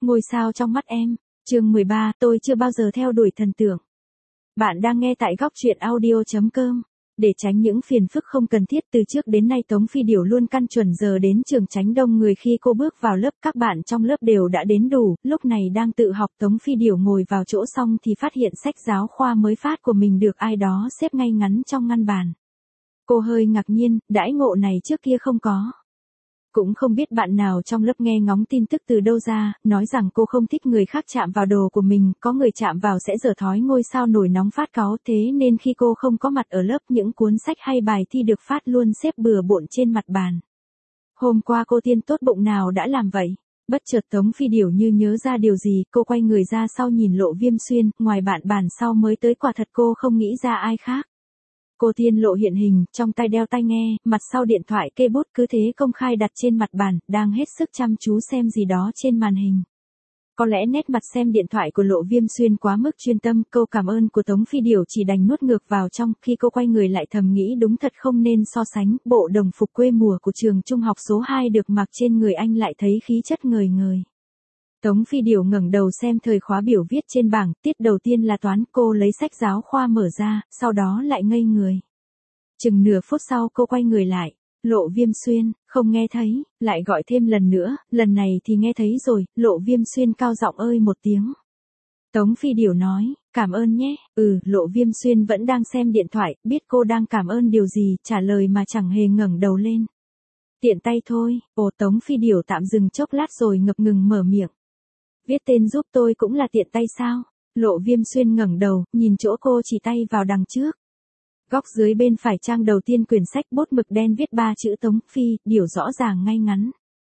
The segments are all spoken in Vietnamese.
Ngôi sao trong mắt em. Chương 13, tôi chưa bao giờ theo đuổi thần tượng. Bạn đang nghe tại góc truyện audio.com. Để tránh những phiền phức không cần thiết, từ trước đến nay Tống Phi Điểu luôn căn chuẩn giờ đến trường, tránh đông người. Khi cô bước vào lớp, các bạn trong lớp đều đã đến đủ. Lúc này đang tự học, Tống Phi Điểu ngồi vào chỗ xong thì phát hiện sách giáo khoa mới phát của mình được ai đó xếp ngay ngắn trong ngăn bàn. Cô hơi ngạc nhiên, đãi ngộ này trước kia không có. Cũng không biết bạn nào trong lớp nghe ngóng tin tức từ đâu ra, nói rằng cô không thích người khác chạm vào đồ của mình, có người chạm vào sẽ dở thói ngôi sao nổi nóng phát cáu. Thế nên khi cô không có mặt ở lớp, những cuốn sách hay bài thi được phát luôn xếp bừa bộn trên mặt bàn. Hôm qua cô tiên tốt bụng nào đã làm vậy? Bất chợt Tống Phi Điểu như nhớ ra điều gì, cô quay người ra sau nhìn Lộ Viêm Xuyên, ngoài bạn bàn sau mới tới, quả thật cô không nghĩ ra ai khác. Cô Tiên Lộ hiện hình, trong tay đeo tai nghe, mặt sau điện thoại kê bút cứ thế công khai đặt trên mặt bàn, đang hết sức chăm chú xem gì đó trên màn hình. Có lẽ nét mặt xem điện thoại của Lộ Viêm Xuyên quá mức chuyên tâm, câu cảm ơn của Tống Phi Điểu chỉ đành nuốt ngược vào trong. Khi cô quay người lại thầm nghĩ đúng thật không nên so sánh, bộ đồng phục quê mùa của trường trung học số 2 được mặc trên người anh lại thấy khí chất ngời ngời. Tống Phi Điểu ngẩng đầu xem thời khóa biểu viết trên bảng, tiết đầu tiên là toán, cô lấy sách giáo khoa mở ra, sau đó lại ngây người. Chừng nửa phút sau cô quay người lại, Lộ Viêm Xuyên, không nghe thấy, lại gọi thêm lần nữa, lần này thì nghe thấy rồi, Lộ Viêm Xuyên cao giọng ơi một tiếng. Tống Phi Điểu nói, cảm ơn nhé, Lộ Viêm Xuyên vẫn đang xem điện thoại, biết cô đang cảm ơn điều gì, trả lời mà chẳng hề ngẩng đầu lên. Tiện tay thôi, Tống Phi Điểu tạm dừng chốc lát rồi ngập ngừng mở miệng. Viết tên giúp tôi cũng là tiện tay sao? Lộ Viêm Xuyên ngẩng đầu, nhìn chỗ cô chỉ tay vào đằng trước. Góc dưới bên phải trang đầu tiên quyển sách, bút mực đen viết 3 chữ Tống Phi Điểu rõ ràng ngay ngắn.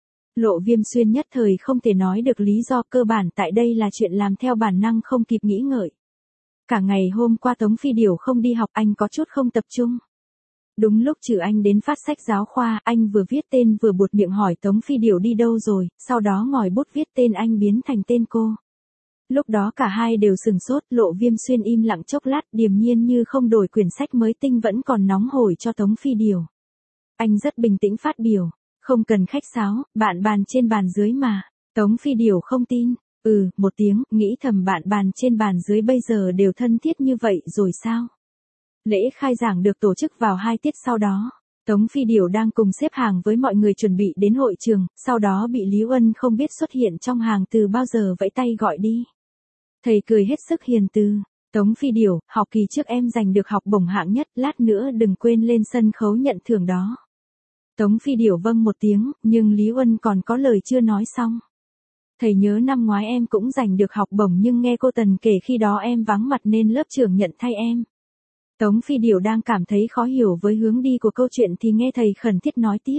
Lộ Viêm Xuyên nhất thời không thể nói được lý do, cơ bản tại đây là chuyện làm theo bản năng không kịp nghĩ ngợi. Cả ngày hôm qua Tống Phi Điểu không đi học, anh có chút không tập trung. Đúng lúc Trừ Anh đến phát sách giáo khoa, anh vừa viết tên vừa buột miệng hỏi Tống Phi Điểu đi đâu rồi, sau đó ngòi bút viết tên anh biến thành tên cô. Lúc đó cả hai đều sừng sốt, Lộ Viêm Xuyên im lặng chốc lát, điềm nhiên như không đổi quyển sách mới tinh vẫn còn nóng hổi cho Tống Phi Điểu. Anh rất bình tĩnh phát biểu, không cần khách sáo, bạn bàn trên bàn dưới mà. Tống Phi Điểu không tin, một tiếng, nghĩ thầm bạn bàn trên bàn dưới bây giờ đều thân thiết như vậy rồi sao? Lễ khai giảng được tổ chức vào 2 tiết sau đó. Tống Phi Điểu đang cùng xếp hàng với mọi người chuẩn bị đến hội trường, sau đó bị Lý Uân không biết xuất hiện trong hàng từ bao giờ vẫy tay gọi đi. Thầy cười hết sức hiền từ. Tống Phi Điểu, học kỳ trước em giành được học bổng hạng nhất, lát nữa đừng quên lên sân khấu nhận thưởng đó. Tống Phi Điểu vâng một tiếng, nhưng Lý Uân còn có lời chưa nói xong. Thầy nhớ năm ngoái em cũng giành được học bổng nhưng nghe cô Tần kể khi đó em vắng mặt nên lớp trưởng nhận thay em. Tống Phi Điểu đang cảm thấy khó hiểu với hướng đi của câu chuyện thì nghe thầy khẩn thiết nói tiếp.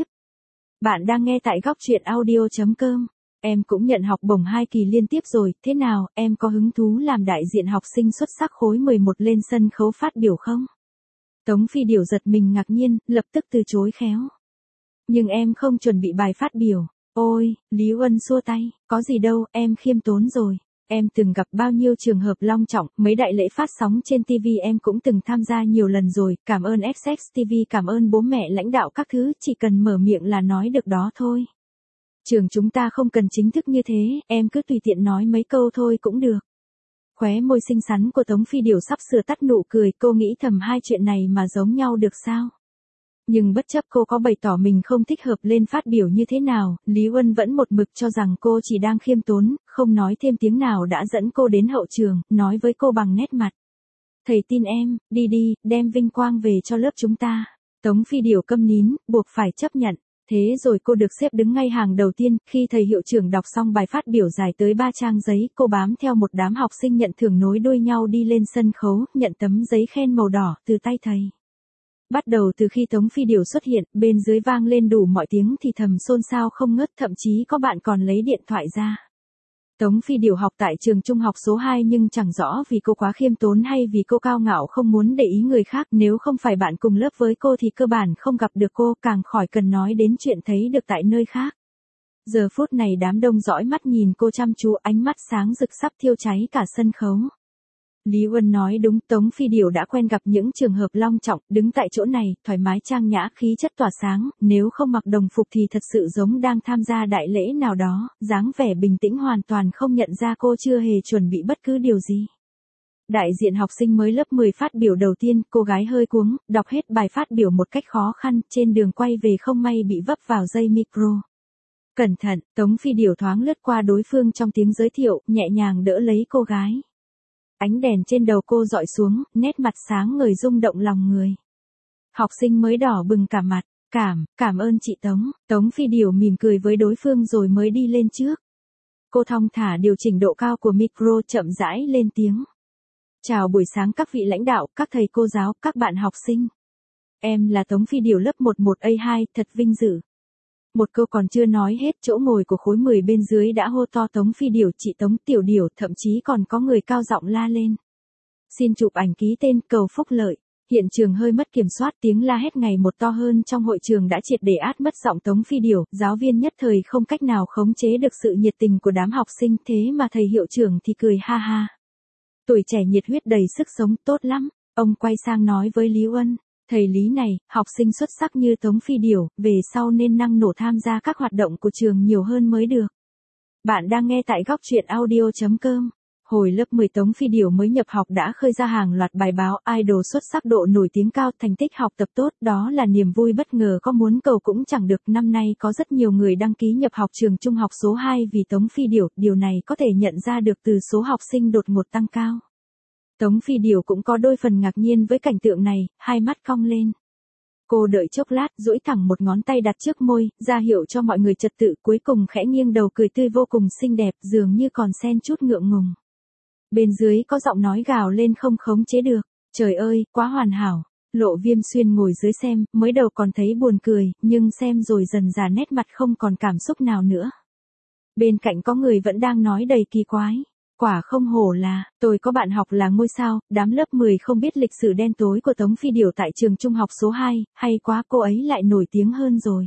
Bạn đang nghe tại góc truyện audio.com. Em cũng nhận học bổng 2 kỳ liên tiếp rồi, thế nào, em có hứng thú làm đại diện học sinh xuất sắc khối 11 lên sân khấu phát biểu không? Tống Phi Điểu giật mình ngạc nhiên, lập tức từ chối khéo. Nhưng em không chuẩn bị bài phát biểu. Ôi, Lý Uân xua tay, có gì đâu, em khiêm tốn rồi. Em từng gặp bao nhiêu trường hợp long trọng, mấy đại lễ phát sóng trên TV em cũng từng tham gia nhiều lần rồi, cảm ơn FX TV, cảm ơn bố mẹ lãnh đạo các thứ, chỉ cần mở miệng là nói được đó thôi. Trường chúng ta không cần chính thức như thế, em cứ tùy tiện nói mấy câu thôi cũng được. Khóe môi xinh xắn của Tống Phi Điểu sắp sửa tắt nụ cười, cô nghĩ thầm hai chuyện này mà giống nhau được sao? Nhưng bất chấp cô có bày tỏ mình không thích hợp lên phát biểu như thế nào, Lý Uân vẫn một mực cho rằng cô chỉ đang khiêm tốn, không nói thêm tiếng nào đã dẫn cô đến hậu trường, nói với cô bằng nét mặt. Thầy tin em, đi đi, đem vinh quang về cho lớp chúng ta. Tống Phi Điểu câm nín, buộc phải chấp nhận. Thế rồi cô được xếp đứng ngay hàng đầu tiên, khi thầy hiệu trưởng đọc xong bài phát biểu dài tới 3 trang giấy, cô bám theo một đám học sinh nhận thưởng nối đuôi nhau đi lên sân khấu, nhận tấm giấy khen màu đỏ từ tay thầy. Bắt đầu từ khi Tống Phi Điểu xuất hiện, bên dưới vang lên đủ mọi tiếng thì thầm xôn xao không ngớt, thậm chí có bạn còn lấy điện thoại ra. Tống Phi Điểu học tại trường trung học số 2 nhưng chẳng rõ vì cô quá khiêm tốn hay vì cô cao ngạo không muốn để ý người khác, nếu không phải bạn cùng lớp với cô thì cơ bản không gặp được cô, càng khỏi cần nói đến chuyện thấy được tại nơi khác. Giờ phút này đám đông dõi mắt nhìn cô chăm chú, ánh mắt sáng rực sắp thiêu cháy cả sân khấu. Lý Uân nói đúng, Tống Phi Điểu đã quen gặp những trường hợp long trọng, đứng tại chỗ này, thoải mái trang nhã khí chất tỏa sáng, nếu không mặc đồng phục thì thật sự giống đang tham gia đại lễ nào đó, dáng vẻ bình tĩnh hoàn toàn không nhận ra cô chưa hề chuẩn bị bất cứ điều gì. Đại diện học sinh mới lớp 10 phát biểu đầu tiên, cô gái hơi cuống, đọc hết bài phát biểu một cách khó khăn, trên đường quay về không may bị vấp vào dây micro. Cẩn thận, Tống Phi Điểu thoáng lướt qua đối phương trong tiếng giới thiệu, nhẹ nhàng đỡ lấy cô gái. Ánh đèn trên đầu cô dọi xuống, nét mặt sáng ngời rung động lòng người. Học sinh mới đỏ bừng cả mặt, cảm ơn chị Tống. Tống Phi Điểu mỉm cười với đối phương rồi mới đi lên trước. Cô thong thả điều chỉnh độ cao của micro, chậm rãi lên tiếng. Chào buổi sáng các vị lãnh đạo, các thầy cô giáo, các bạn học sinh. Em là Tống Phi Điểu lớp 11A2, thật vinh dự. Một câu còn chưa nói hết, chỗ ngồi của khối 10 bên dưới đã hô to Tống Phi Điểu, chị Tống Tiểu Điểu, thậm chí còn có người cao giọng la lên. Xin chụp ảnh ký tên, cầu phúc lợi. Hiện trường hơi mất kiểm soát, tiếng la hét ngày một to hơn trong hội trường đã triệt để át mất giọng Tống Phi Điểu, giáo viên nhất thời không cách nào khống chế được sự nhiệt tình của đám học sinh, thế mà thầy hiệu trưởng thì cười ha ha. Tuổi trẻ nhiệt huyết đầy sức sống, tốt lắm. Ông quay sang nói với Lý Uân. Thầy Lý này, học sinh xuất sắc như Tống Phi Điểu, về sau nên năng nổ tham gia các hoạt động của trường nhiều hơn mới được. Bạn đang nghe tại góc truyện audio.com. Hồi lớp 10 Tống Phi Điểu mới nhập học đã khơi ra hàng loạt bài báo idol xuất sắc, độ nổi tiếng cao, thành tích học tập tốt, đó là niềm vui bất ngờ, có muốn cầu cũng chẳng được. Năm nay có rất nhiều người đăng ký nhập học trường trung học số 2 vì Tống Phi Điểu, điều này có thể nhận ra được từ số học sinh đột ngột tăng cao. Tống Phi Điểu cũng có đôi phần ngạc nhiên với cảnh tượng này, hai mắt cong lên. Cô đợi chốc lát, duỗi thẳng một ngón tay đặt trước môi, ra hiệu cho mọi người trật tự, cuối cùng khẽ nghiêng đầu cười tươi vô cùng xinh đẹp, dường như còn xen chút ngượng ngùng. Bên dưới có giọng nói gào lên không khống chế được. Trời ơi, quá hoàn hảo. Lộ Viêm Xuyên ngồi dưới xem, mới đầu còn thấy buồn cười, nhưng xem rồi dần dà nét mặt không còn cảm xúc nào nữa. Bên cạnh có người vẫn đang nói đầy kỳ quái. Quả không hổ là, tôi có bạn học là ngôi sao, đám lớp 10 không biết lịch sử đen tối của Tống Phi Điểu tại trường trung học số 2, hay quá, cô ấy lại nổi tiếng hơn rồi.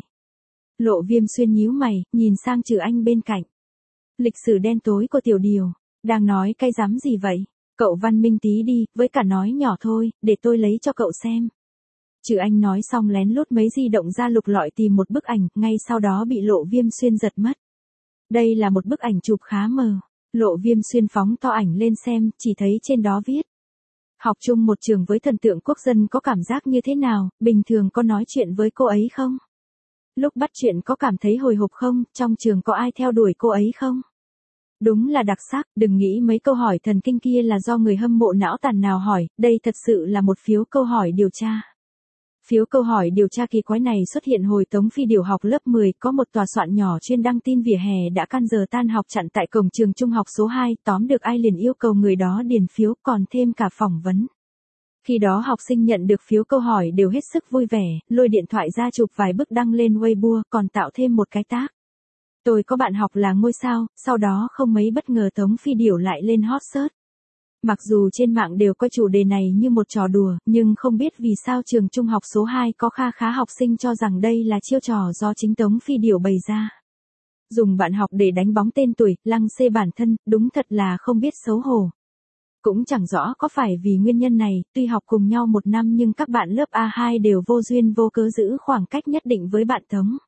Lộ Viêm Xuyên nhíu mày, nhìn sang Trừ Anh bên cạnh. Lịch sử đen tối của Tiểu Điểu, đang nói cái rắm gì vậy? Cậu văn minh tí đi, với cả nói nhỏ thôi, để tôi lấy cho cậu xem. Trừ Anh nói xong lén lút mấy di động ra lục lọi tìm một bức ảnh, ngay sau đó bị Lộ Viêm Xuyên giật mất. Đây là một bức ảnh chụp khá mờ. Lộ Viêm Xuyên phóng to ảnh lên xem, chỉ thấy trên đó viết. Học chung một trường với thần tượng quốc dân có cảm giác như thế nào, bình thường có nói chuyện với cô ấy không? Lúc bắt chuyện có cảm thấy hồi hộp không, trong trường có ai theo đuổi cô ấy không? Đúng là đặc sắc, đừng nghĩ mấy câu hỏi thần kinh kia là do người hâm mộ não tàn nào hỏi, đây thật sự là một phiếu câu hỏi điều tra. Phiếu câu hỏi điều tra kỳ quái này xuất hiện hồi Tống Phi Điểu học lớp 10, có một tòa soạn nhỏ chuyên đăng tin vỉa hè đã can giờ tan học chặn tại cổng trường trung học số 2, tóm được ai liền yêu cầu người đó điền phiếu, còn thêm cả phỏng vấn. Khi đó học sinh nhận được phiếu câu hỏi đều hết sức vui vẻ, lôi điện thoại ra chụp vài bức đăng lên Weibo, còn tạo thêm một cái tag. Tôi có bạn học là ngôi sao, sau đó không mấy bất ngờ Tống Phi Điểu lại lên hot search. Mặc dù trên mạng đều coi chủ đề này như một trò đùa, nhưng không biết vì sao trường trung học số 2 có kha khá học sinh cho rằng đây là chiêu trò do chính Tống Phi Điểu bày ra. Dùng bạn học để đánh bóng tên tuổi, lăng xê bản thân, đúng thật là không biết xấu hổ. Cũng chẳng rõ có phải vì nguyên nhân này, tuy học cùng nhau một năm nhưng các bạn lớp A2 đều vô duyên vô cớ giữ khoảng cách nhất định với bạn Tống.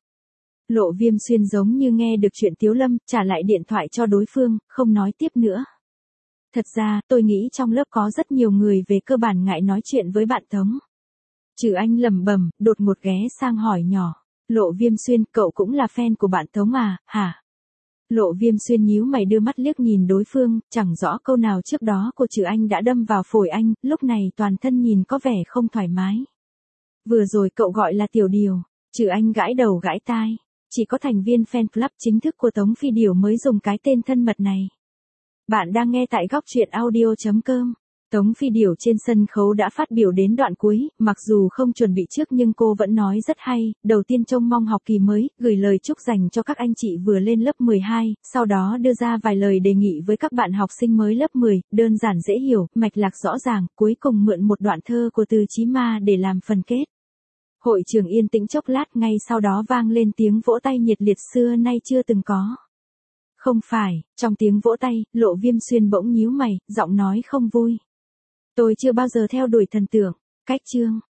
Lộ Viêm Xuyên giống như nghe được chuyện Tiếu Lâm, trả lại điện thoại cho đối phương, không nói tiếp nữa. Thật ra, tôi nghĩ trong lớp có rất nhiều người về cơ bản ngại nói chuyện với bạn Tống. Trừ Anh lẩm bẩm, đột ngột ghé sang hỏi nhỏ. Lộ Viêm Xuyên, cậu cũng là fan của bạn Tống à, hả? Lộ Viêm Xuyên nhíu mày đưa mắt liếc nhìn đối phương, chẳng rõ câu nào trước đó của Trừ Anh đã đâm vào phổi anh, lúc này toàn thân nhìn có vẻ không thoải mái. Vừa rồi cậu gọi là Tiểu Điểu. Trừ Anh gãi đầu gãi tai. Chỉ có thành viên fan club chính thức của Tống Phi Điểu mới dùng cái tên thân mật này. Bạn đang nghe tại góc truyện audio.com. Tống Phi Điểu trên sân khấu đã phát biểu đến đoạn cuối, mặc dù không chuẩn bị trước nhưng cô vẫn nói rất hay. Đầu tiên trông mong học kỳ mới, gửi lời chúc dành cho các anh chị vừa lên lớp 12, sau đó đưa ra vài lời đề nghị với các bạn học sinh mới lớp 10, đơn giản dễ hiểu, mạch lạc rõ ràng, cuối cùng mượn một đoạn thơ của Từ Chí Ma để làm phần kết. Hội trường yên tĩnh chốc lát, ngay sau đó vang lên tiếng vỗ tay nhiệt liệt xưa nay chưa từng có. Không phải, trong tiếng vỗ tay, Lộ Viêm Xuyên bỗng nhíu mày, giọng nói không vui. Tôi chưa bao giờ theo đuổi thần tượng. Cách chương.